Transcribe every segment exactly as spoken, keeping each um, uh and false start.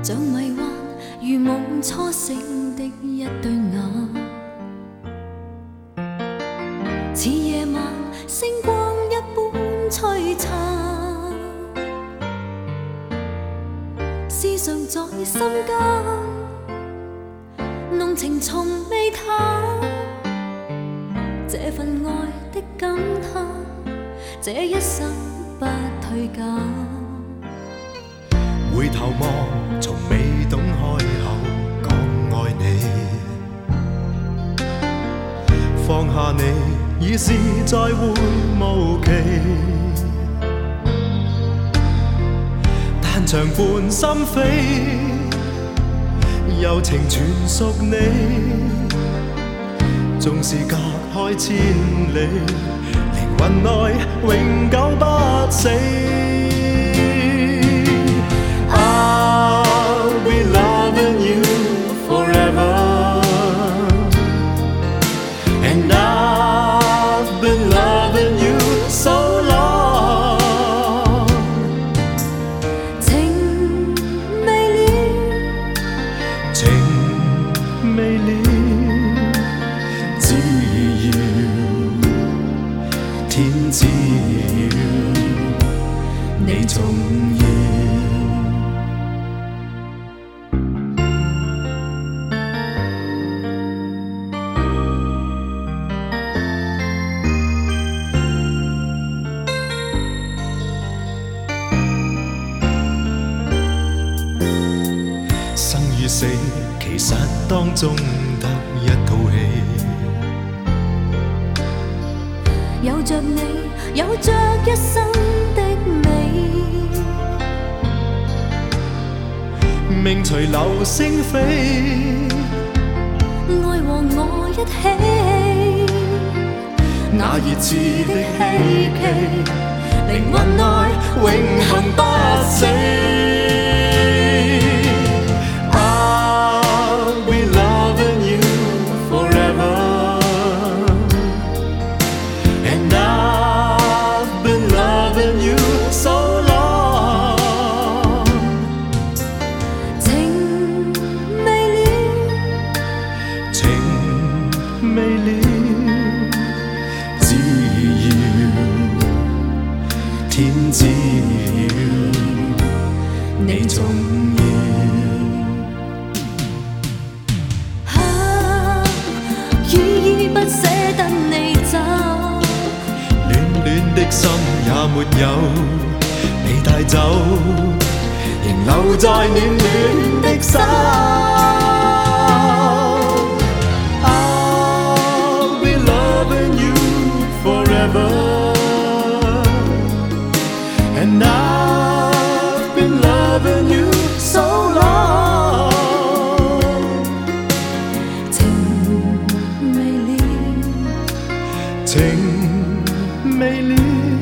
像迷幻如夢初醒的一對眼，似夜晚星光一般璀璨，思想在心間，濃情從未淡，這份愛的感嘆，這一生不退減。 回頭望，從未懂開口講愛你，放下你已是再會無期，但長伴心扉，柔情全屬你，縱是隔開千里，靈魂內永久不死。I'll be loving you forever, and I've been loving you so long. 情未了， 情未了，只要天知要你重要。生與死，其實當中得一套戲。 有着你，有着一生的美， 命隨流星飛， 愛和我一起， 那熱熾的希冀，靈魂內永恆不死。未了，只要天知要你重要。 啊，依依不捨得你走， 暖暖的心也沒有被帶走，仍留在暖暖的心。And I've been loving you so long. 情未了， 情未了，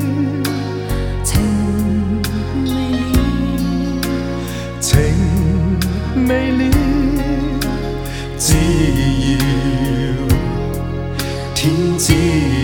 情未了， 情未了，只要天知。